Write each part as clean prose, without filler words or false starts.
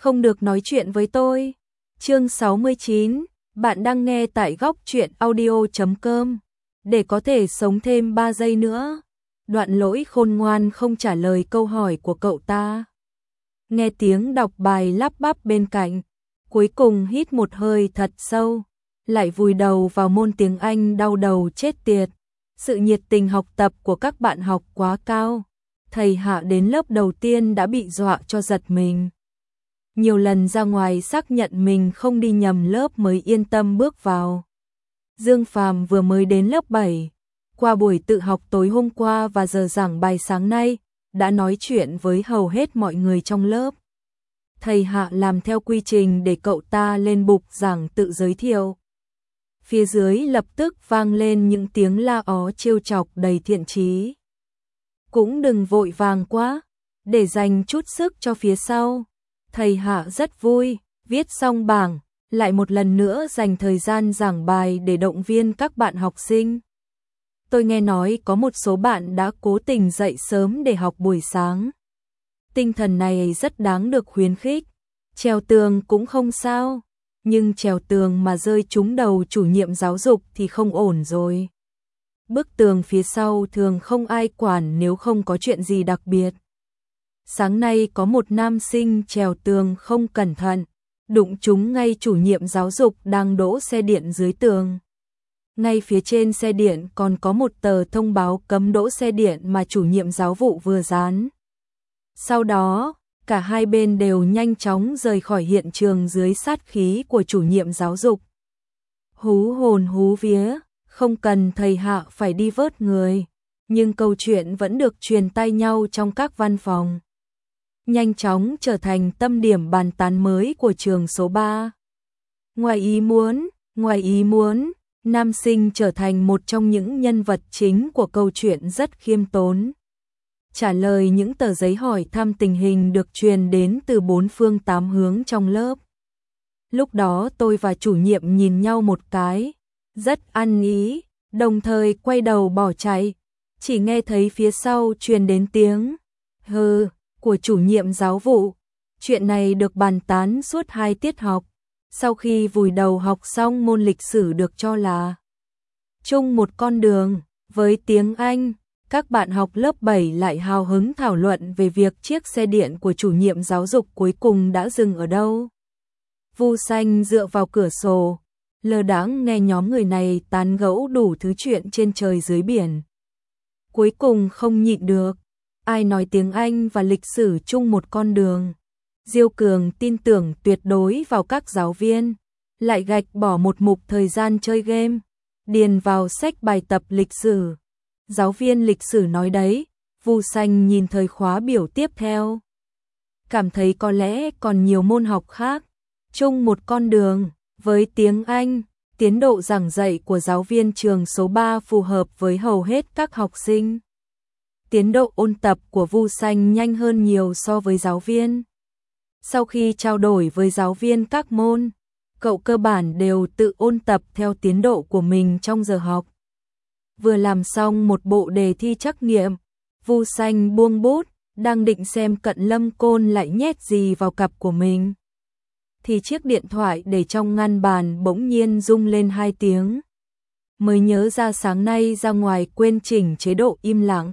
không được nói chuyện với tôi. Chương 69, bạn đang nghe tại góc truyện audio.com. Để có thể sống thêm 3 giây nữa. Đoạn Lỗi khôn ngoan không trả lời câu hỏi của cậu ta. Nghe tiếng đọc bài lắp bắp bên cạnh, cuối cùng hít một hơi thật sâu, lại vùi đầu vào môn tiếng Anh đau đầu chết tiệt. Sự nhiệt tình học tập của các bạn học quá cao. Thầy Hạ đến lớp đầu tiên đã bị dọa cho giật mình. Nhiều lần ra ngoài xác nhận mình không đi nhầm lớp mới yên tâm bước vào. Dương Phàm vừa mới đến lớp 7, qua buổi tự học tối hôm qua và giờ giảng bài sáng nay, đã nói chuyện với hầu hết mọi người trong lớp. Thầy Hạ làm theo quy trình để cậu ta lên bục giảng tự giới thiệu. Phía dưới lập tức vang lên những tiếng la ó trêu chọc đầy thiện chí. Cũng đừng vội vàng quá, để dành chút sức cho phía sau. Thầy Hạ rất vui, viết xong bảng, lại một lần nữa dành thời gian giảng bài để động viên các bạn học sinh. Tôi nghe nói có một số bạn đã cố tình dậy sớm để học buổi sáng. Tinh thần này rất đáng được khuyến khích. Trèo tường cũng không sao, nhưng trèo tường mà rơi trúng đầu chủ nhiệm giáo dục thì không ổn rồi. Bức tường phía sau thường không ai quản nếu không có chuyện gì đặc biệt. Sáng nay có một nam sinh trèo tường không cẩn thận, đụng trúng ngay chủ nhiệm giáo dục đang đỗ xe điện dưới tường. Ngay phía trên xe điện còn có một tờ thông báo cấm đỗ xe điện mà chủ nhiệm giáo vụ vừa dán. Sau đó, cả hai bên đều nhanh chóng rời khỏi hiện trường dưới sát khí của chủ nhiệm giáo dục. Hú hồn hú vía, không cần thầy Hạ phải đi vớt người, nhưng câu chuyện vẫn được truyền tai nhau trong các văn phòng. Nhanh chóng trở thành tâm điểm bàn tán mới của trường số 3. Ngoài ý muốn, nam sinh trở thành một trong những nhân vật chính của câu chuyện rất khiêm tốn. Trả lời những tờ giấy hỏi thăm tình hình được truyền đến từ 4 phương 8 hướng trong lớp. Lúc đó tôi và chủ nhiệm nhìn nhau một cái, rất ăn ý, đồng thời quay đầu bỏ chạy. Chỉ nghe thấy phía sau truyền đến tiếng hừ của chủ nhiệm giáo vụ. Chuyện này được bàn tán suốt 2 tiết học. Sau khi vùi đầu học xong môn lịch sử được cho là chung một con đường với tiếng Anh, các bạn học lớp 7 lại hào hứng thảo luận về việc chiếc xe điện của chủ nhiệm giáo dục cuối cùng đã dừng ở đâu. Vu Xanh dựa vào cửa sổ, lơ đãng nghe nhóm người này tán gẫu đủ thứ chuyện trên trời dưới biển. Cuối cùng không nhịn được, ai nói tiếng Anh và lịch sử chung một con đường. Diêu Cường tin tưởng tuyệt đối vào các giáo viên, lại gạch bỏ một mục thời gian chơi game, điền vào sách bài tập lịch sử. Giáo viên lịch sử nói đấy. Vu Xanh nhìn thời khóa biểu tiếp theo, cảm thấy có lẽ còn nhiều môn học khác chung một con đường với tiếng Anh. Tiến độ giảng dạy của giáo viên trường số 3 phù hợp với hầu hết các học sinh. Tiến độ ôn tập của Vu Xanh nhanh hơn nhiều so với giáo viên. Sau khi trao đổi với giáo viên các môn, cậu cơ bản đều tự ôn tập theo tiến độ của mình trong giờ học. Vừa làm xong một bộ đề thi trắc nghiệm, Vu Xanh buông bút, đang định xem Cận Lâm Côn lại nhét gì vào cặp của mình, thì chiếc điện thoại để trong ngăn bàn bỗng nhiên rung lên 2 tiếng. Mới nhớ ra sáng nay ra ngoài quên chỉnh chế độ im lặng.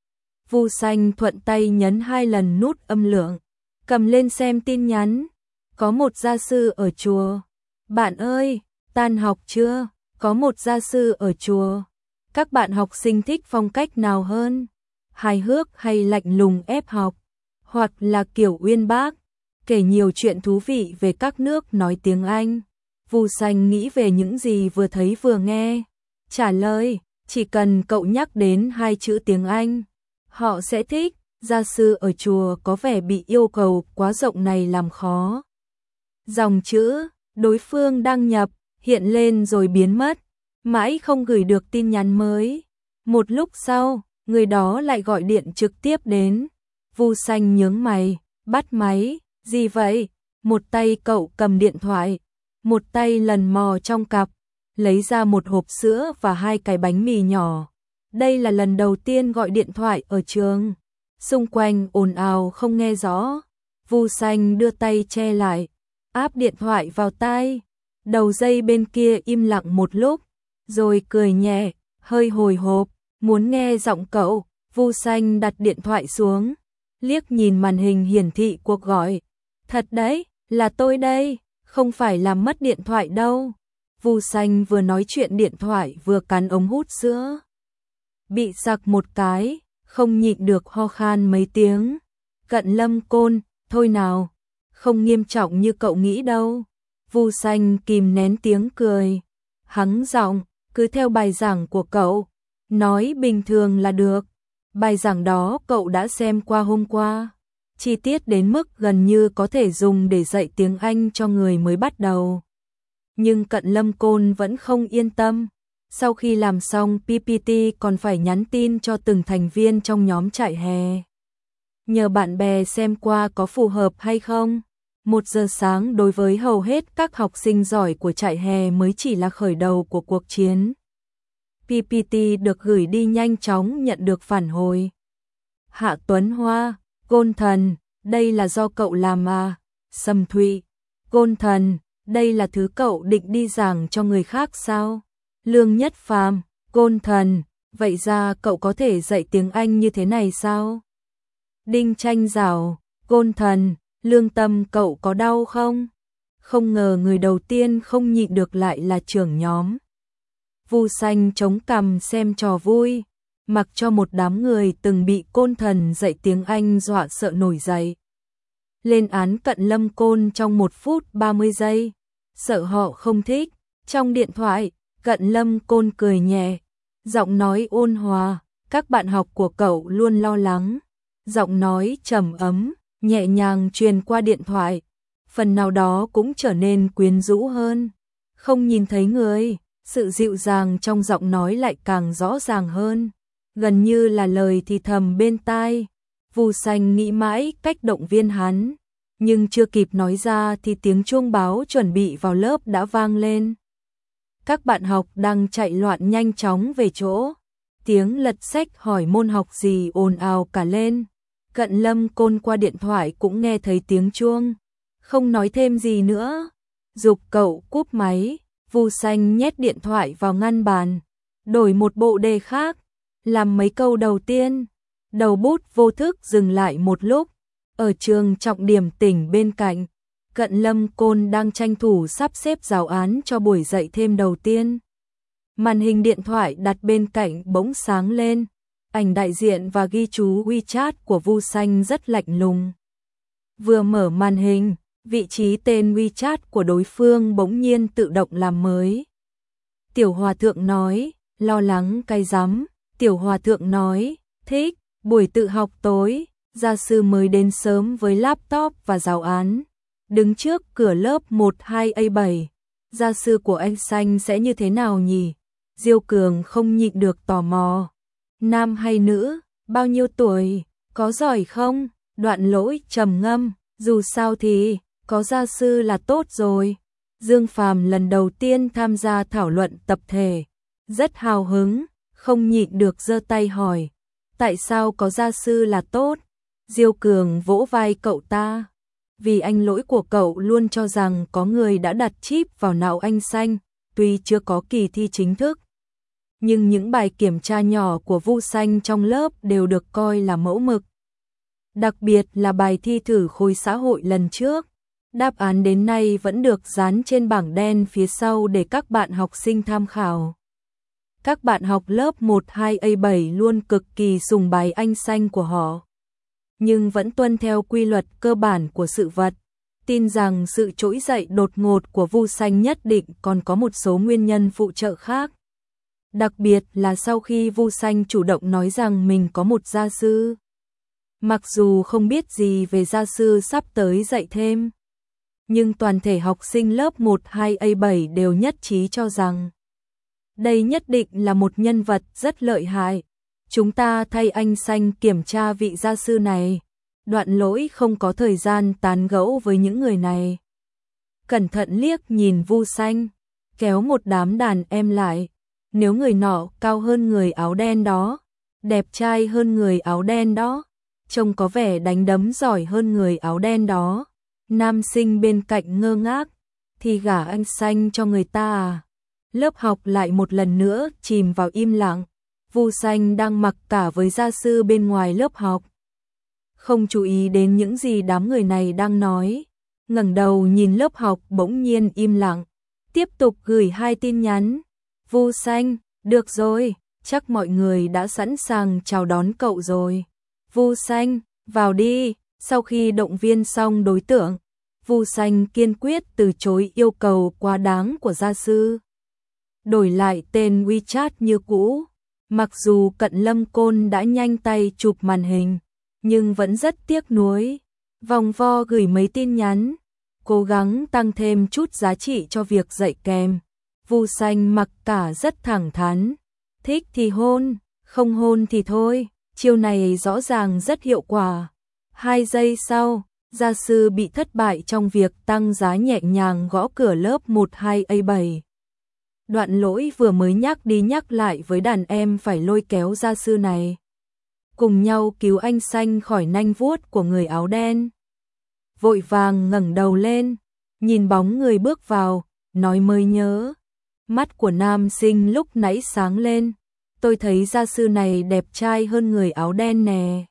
Vu Xanh thuận tay nhấn 2 lần nút âm lượng, cầm lên xem tin nhắn. Có một gia sư ở chùa. Bạn ơi, tan học chưa? Có một gia sư ở chùa. Các bạn học sinh thích phong cách nào hơn? Hài hước hay lạnh lùng ép học? Hoặc là kiểu uyên bác, kể nhiều chuyện thú vị về các nước nói tiếng Anh? Vu Xanh nghĩ về những gì vừa thấy vừa nghe. Trả lời, chỉ cần cậu nhắc đến 2 chữ tiếng Anh, họ sẽ thích. Gia sư ở chùa có vẻ bị yêu cầu quá rộng này làm khó. Dòng chữ đối phương đăng nhập hiện lên rồi biến mất, mãi không gửi được tin nhắn mới. Một lúc sau, người đó lại gọi điện trực tiếp đến. Vu Xanh nhướng mày, bắt máy. Gì vậy? Một tay cậu cầm điện thoại, một tay lần mò trong cặp, lấy ra một hộp sữa và 2 cái bánh mì nhỏ. Đây là lần đầu tiên gọi điện thoại ở trường. Xung quanh ồn ào không nghe rõ. Vu Xanh đưa tay che lại, áp điện thoại vào tai. Đầu dây bên kia im lặng một lúc, rồi cười nhẹ, hơi hồi hộp, muốn nghe giọng cậu. Vu Xanh đặt điện thoại xuống, liếc nhìn màn hình hiển thị cuộc gọi. Thật đấy, là tôi đây, không phải làm mất điện thoại đâu. Vu Xanh vừa nói chuyện điện thoại vừa cắn ống hút sữa. Bị sặc một cái, không nhịn được ho khan mấy tiếng. Cận Lâm Côn, thôi nào, không nghiêm trọng như cậu nghĩ đâu. Vu Xanh kìm nén tiếng cười, hắng giọng, cứ theo bài giảng của cậu, nói bình thường là được. Bài giảng đó cậu đã xem qua hôm qua, chi tiết đến mức gần như có thể dùng để dạy tiếng Anh cho người mới bắt đầu. Nhưng Cận Lâm Côn vẫn không yên tâm. Sau khi làm xong PPT còn phải nhắn tin cho từng thành viên trong nhóm trại hè. Nhờ bạn bè xem qua có phù hợp hay không. 1 giờ sáng đối với hầu hết các học sinh giỏi của trại hè mới chỉ là khởi đầu của cuộc chiến. PPT được gửi đi nhanh chóng nhận được phản hồi. Hạ Tuấn Hoa, Côn Thần, đây là do cậu làm à? Sầm Thụy, Côn Thần, đây là thứ cậu định đi giảng cho người khác sao? Lương Nhất Phàm, Côn Thần, vậy ra cậu có thể dạy tiếng Anh như thế này sao? Đinh Tranh Giảo, Côn Thần, lương tâm cậu có đau không? Không ngờ người đầu tiên không nhịn được lại là trưởng nhóm. Vu Xanh chống cằm xem trò vui, mặc cho một đám người từng bị Côn Thần dạy tiếng Anh dọa sợ nổi dậy. Lên án Cận Lâm Côn trong 1 phút 30 giây, sợ họ không thích. Trong điện thoại, Cận Lâm Côn cười nhẹ, giọng nói ôn hòa, các bạn học của cậu luôn lo lắng. Giọng nói trầm ấm, nhẹ nhàng truyền qua điện thoại, phần nào đó cũng trở nên quyến rũ hơn. Không nhìn thấy người, sự dịu dàng trong giọng nói lại càng rõ ràng hơn, gần như là lời thì thầm bên tai. Vu Xanh nghĩ mãi cách động viên hắn, nhưng chưa kịp nói ra thì tiếng chuông báo chuẩn bị vào lớp đã vang lên. Các bạn học đang chạy loạn nhanh chóng về chỗ. Tiếng lật sách hỏi môn học gì ồn ào cả lên. Cận Lâm Côn qua điện thoại cũng nghe thấy tiếng chuông, không nói thêm gì nữa, giục cậu cúp máy. Vu Xanh nhét điện thoại vào ngăn bàn, đổi một bộ đề khác, làm mấy câu đầu tiên. Đầu bút vô thức dừng lại một lúc. Ở trường trọng điểm tỉnh bên cạnh, Cận Lâm Côn đang tranh thủ sắp xếp giáo án cho buổi dạy thêm đầu tiên. Màn hình điện thoại đặt bên cạnh bỗng sáng lên, ảnh đại diện và ghi chú WeChat của Vu Xanh rất lạnh lùng. Vừa mở màn hình, vị trí tên WeChat của đối phương bỗng nhiên tự động làm mới. Tiểu Hòa Thượng nói, lo lắng cái rắm. Tiểu Hòa Thượng nói, thích, buổi tự học tối, gia sư mới đến sớm với laptop và giáo án. Đứng trước cửa lớp 12A7, gia sư của anh Xanh sẽ như thế nào nhỉ? Diêu Cường không nhịn được tò mò. Nam hay nữ, bao nhiêu tuổi, có giỏi không? Đoạn Lỗi trầm ngâm, dù sao thì có gia sư là tốt rồi. Dương Phàm lần đầu tiên tham gia thảo luận tập thể, rất hào hứng, không nhịn được giơ tay hỏi, tại sao có gia sư là tốt? Diêu Cường vỗ vai cậu ta, vì anh Lỗi của cậu luôn cho rằng có người đã đặt chip vào não anh Xanh, tuy chưa có kỳ thi chính thức. Nhưng những bài kiểm tra nhỏ của Vu Xanh trong lớp đều được coi là mẫu mực. Đặc biệt là bài thi thử khối xã hội lần trước. Đáp án đến nay vẫn được dán trên bảng đen phía sau để các bạn học sinh tham khảo. Các bạn học lớp 12A7 luôn cực kỳ sùng bái anh Xanh của họ, nhưng vẫn tuân theo quy luật cơ bản của sự vật, tin rằng sự trỗi dậy đột ngột của Vu Xanh nhất định còn có một số nguyên nhân phụ trợ khác. Đặc biệt là sau khi Vu Xanh chủ động nói rằng mình có một gia sư. Mặc dù không biết gì về gia sư sắp tới dạy thêm, nhưng toàn thể học sinh lớp 12A7 đều nhất trí cho rằng đây nhất định là một nhân vật rất lợi hại. Chúng ta thay anh Xanh kiểm tra vị gia sư này. Đoạn Lỗi không có thời gian tán gẫu với những người này. Cẩn thận liếc nhìn Vu Xanh, kéo một đám đàn em lại. Nếu người nọ cao hơn người áo đen đó, đẹp trai hơn người áo đen đó, trông có vẻ đánh đấm giỏi hơn người áo đen đó. Nam sinh bên cạnh ngơ ngác, thì gả anh Xanh cho người ta à? Lớp học lại một lần nữa chìm vào im lặng. Vu Xanh đang mặc cả với gia sư bên ngoài lớp học, không chú ý đến những gì đám người này đang nói, ngẩng đầu nhìn lớp học bỗng nhiên im lặng, tiếp tục gửi 2 tin nhắn. Vu Xanh, được rồi, chắc mọi người đã sẵn sàng chào đón cậu rồi. Vu Xanh, vào đi. Sau khi động viên xong đối tượng, Vu Xanh kiên quyết từ chối yêu cầu quá đáng của gia sư, đổi lại tên WeChat như cũ. Mặc dù Cận Lâm Côn đã nhanh tay chụp màn hình, nhưng vẫn rất tiếc nuối, vòng vo gửi mấy tin nhắn, cố gắng tăng thêm chút giá trị cho việc dạy kèm. Vu Xanh mặc cả rất thẳng thắn, thích thì hôn, không hôn thì thôi, chiêu này rõ ràng rất hiệu quả. 2 giây sau, gia sư bị thất bại trong việc tăng giá nhẹ nhàng gõ cửa lớp 12A7. Đoạn Lỗi vừa mới nhắc đi nhắc lại với đàn em phải lôi kéo gia sư này, cùng nhau cứu anh Xanh khỏi nanh vuốt của người áo đen. Vội vàng ngẩng đầu lên, nhìn bóng người bước vào, nói mới nhớ. Mắt của nam sinh lúc nãy sáng lên, tôi thấy gia sư này đẹp trai hơn người áo đen nè.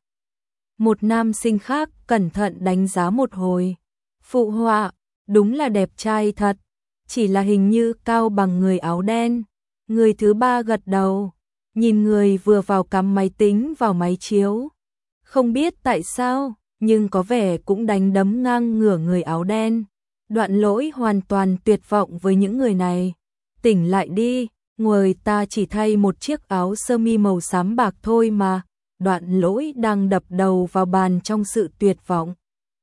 Một nam sinh khác cẩn thận đánh giá một hồi, phụ họa, đúng là đẹp trai thật, chỉ là hình như cao bằng người áo đen. Người thứ ba gật đầu, nhìn người vừa vào cắm máy tính vào máy chiếu. Không biết tại sao, nhưng có vẻ cũng đánh đấm ngang ngửa người áo đen. Đoạn Lỗi hoàn toàn tuyệt vọng với những người này. Tỉnh lại đi, người ta chỉ thay một chiếc áo sơ mi màu xám bạc thôi mà. Đoạn Lỗi đang đập đầu vào bàn trong sự tuyệt vọng.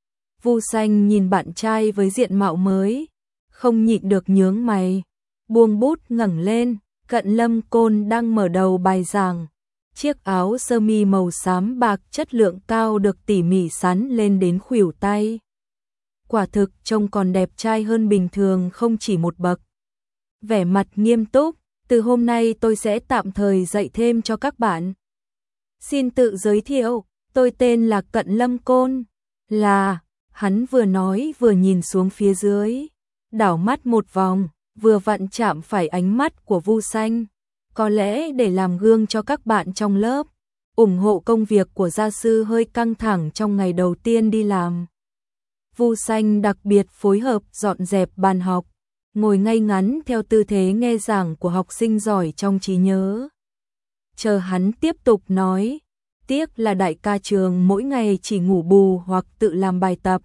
Vu Xanh nhìn bạn trai với diện mạo mới, không nhịn được nhướng mày, buông bút ngẩng lên. Cận Lâm Côn đang mở đầu bài giảng. Chiếc áo sơ mi màu xám bạc chất lượng cao được tỉ mỉ sắn lên đến khuỷu tay. Quả thực trông còn đẹp trai hơn bình thường không chỉ một bậc. Vẻ mặt nghiêm túc, từ hôm nay tôi sẽ tạm thời dạy thêm cho các bạn. Xin tự giới thiệu, tôi tên là Cận Lâm Côn. Hắn vừa nói vừa nhìn xuống phía dưới, đảo mắt một vòng, vừa vặn chạm phải ánh mắt của Vu Xanh. Có lẽ để làm gương cho các bạn trong lớp, ủng hộ công việc của gia sư hơi căng thẳng trong ngày đầu tiên đi làm. Vu Xanh đặc biệt phối hợp dọn dẹp bàn học, ngồi ngay ngắn theo tư thế nghe giảng của học sinh giỏi trong trí nhớ. Chờ hắn tiếp tục nói, tiếc là đại ca trường mỗi ngày chỉ ngủ bù hoặc tự làm bài tập.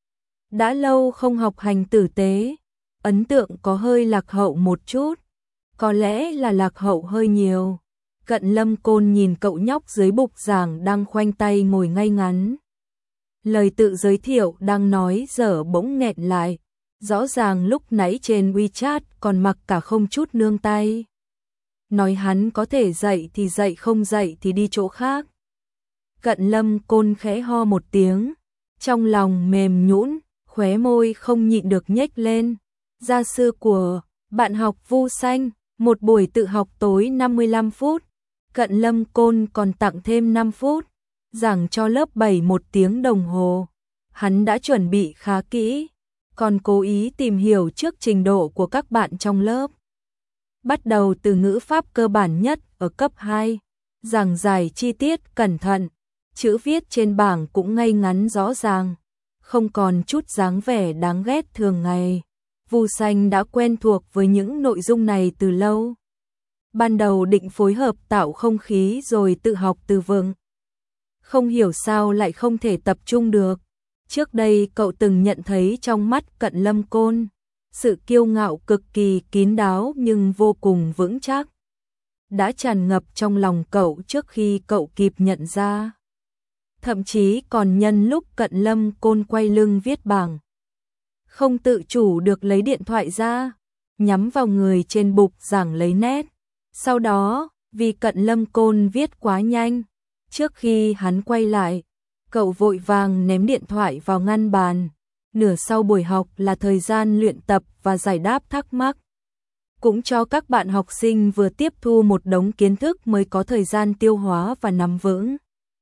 Đã lâu không học hành tử tế, ấn tượng có hơi lạc hậu một chút, có lẽ là lạc hậu hơi nhiều. Cận Lâm Côn nhìn cậu nhóc dưới bục giảng đang khoanh tay ngồi ngay ngắn. Lời tự giới thiệu đang nói dở bỗng nghẹn lại, rõ ràng lúc nãy trên WeChat còn mặc cả không chút nương tay. Nói hắn có thể dạy thì dạy, không dạy thì đi chỗ khác. Cận Lâm Côn khẽ ho một tiếng, trong lòng mềm nhũn, khóe môi không nhịn được nhếch lên. Gia sư của bạn học Vu Xanh, một buổi tự học tối 55 phút. Cận Lâm Côn còn tặng thêm 5 phút, giảng cho lớp 7 1 tiếng đồng hồ. Hắn đã chuẩn bị khá kỹ, còn cố ý tìm hiểu trước trình độ của các bạn trong lớp. Bắt đầu từ ngữ pháp cơ bản nhất ở cấp 2, giảng giải chi tiết cẩn thận, chữ viết trên bảng cũng ngay ngắn rõ ràng, không còn chút dáng vẻ đáng ghét thường ngày. Vu Xanh đã quen thuộc với những nội dung này từ lâu. Ban đầu định phối hợp tạo không khí rồi tự học từ vựng. Không hiểu sao lại không thể tập trung được. Trước đây cậu từng nhận thấy trong mắt Cận Lâm Côn, sự kiêu ngạo cực kỳ kín đáo nhưng vô cùng vững chắc đã tràn ngập trong lòng cậu trước khi cậu kịp nhận ra. Thậm chí còn nhân lúc Cận Lâm Côn quay lưng viết bảng, không tự chủ được lấy điện thoại ra, nhắm vào người trên bục giảng lấy nét. Sau đó, vì Cận Lâm Côn viết quá nhanh, trước khi hắn quay lại, cậu vội vàng ném điện thoại vào ngăn bàn. Nửa sau buổi học là thời gian luyện tập và giải đáp thắc mắc, cũng cho các bạn học sinh vừa tiếp thu một đống kiến thức mới có thời gian tiêu hóa và nắm vững.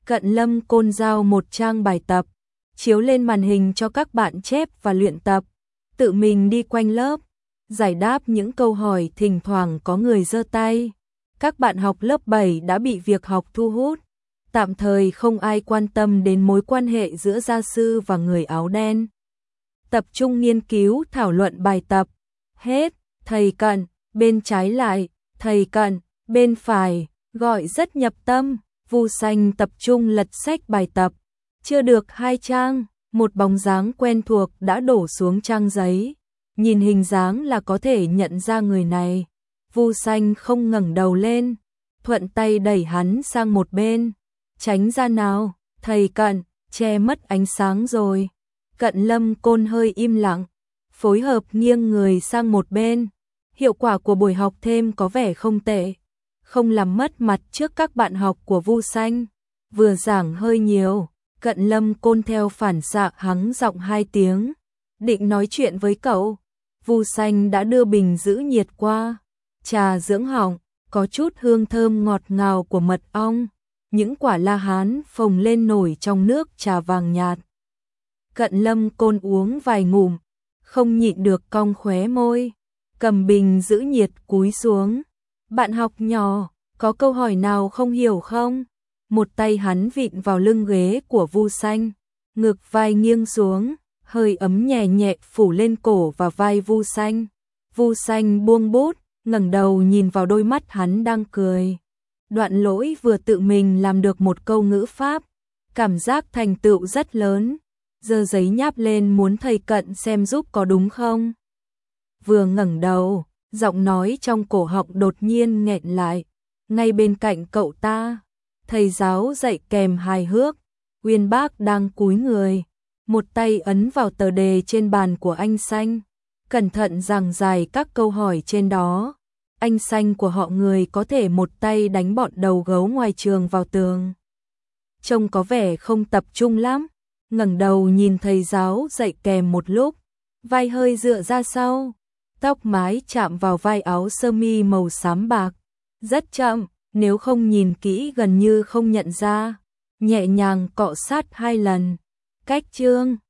Cận Lâm Côn giao một trang bài tập, chiếu lên màn hình cho các bạn chép và luyện tập, tự mình đi quanh lớp, giải đáp những câu hỏi thỉnh thoảng có người giơ tay. Các bạn học lớp 7 đã bị việc học thu hút, tạm thời không ai quan tâm đến mối quan hệ giữa gia sư và người áo đen. Tập trung nghiên cứu thảo luận bài tập. Hết, thầy Cận, bên trái lại, thầy Cận, bên phải, gọi rất nhập tâm. Vu Xanh tập trung lật sách bài tập. Chưa được 2 trang, một bóng dáng quen thuộc đã đổ xuống trang giấy. Nhìn hình dáng là có thể nhận ra người này. Vu Xanh không ngẩng đầu lên, thuận tay đẩy hắn sang một bên. Tránh ra nào, thầy Cận, che mất ánh sáng rồi. Cận Lâm Côn hơi im lặng, phối hợp nghiêng người sang một bên. Hiệu quả của buổi học thêm có vẻ không tệ, không làm mất mặt trước các bạn học của Vu Xanh. Vừa giảng hơi nhiều, Cận Lâm Côn theo phản xạ hắng giọng 2 tiếng, định nói chuyện với cậu. Vu Xanh đã đưa bình giữ nhiệt qua, trà dưỡng họng, có chút hương thơm ngọt ngào của mật ong, những quả la hán phồng lên nổi trong nước trà vàng nhạt. Cận Lâm Côn uống vài ngụm, không nhịn được cong khóe môi, cầm bình giữ nhiệt cúi xuống. Bạn học nhỏ, có câu hỏi nào không hiểu không? Một tay hắn vịn vào lưng ghế của Vu Xanh, ngực vai nghiêng xuống, hơi ấm nhẹ nhẹ phủ lên cổ và vai Vu Xanh. Vu Xanh buông bút, ngẩng đầu nhìn vào đôi mắt hắn đang cười. Đoạn Lỗi vừa tự mình làm được một câu ngữ pháp, cảm giác thành tựu rất lớn, giơ giấy nháp lên muốn thầy Cận xem giúp có đúng không. Vừa ngẩng đầu, giọng nói trong cổ họng đột nhiên nghẹn lại. Ngay bên cạnh cậu ta, thầy giáo dạy kèm hài hước, Uyên Bác đang cúi người, một tay ấn vào tờ đề trên bàn của anh Xanh, cẩn thận giảng giải các câu hỏi trên đó. Anh Xanh của họ người có thể một tay đánh bọn đầu gấu ngoài trường vào tường. Trông có vẻ không tập trung lắm, ngẩng đầu nhìn thầy giáo dạy kèm một lúc, vai hơi dựa ra sau, tóc mái chạm vào vai áo sơ mi màu xám bạc, rất chậm, nếu không nhìn kỹ gần như không nhận ra, nhẹ nhàng cọ sát 2 lần. Cách chương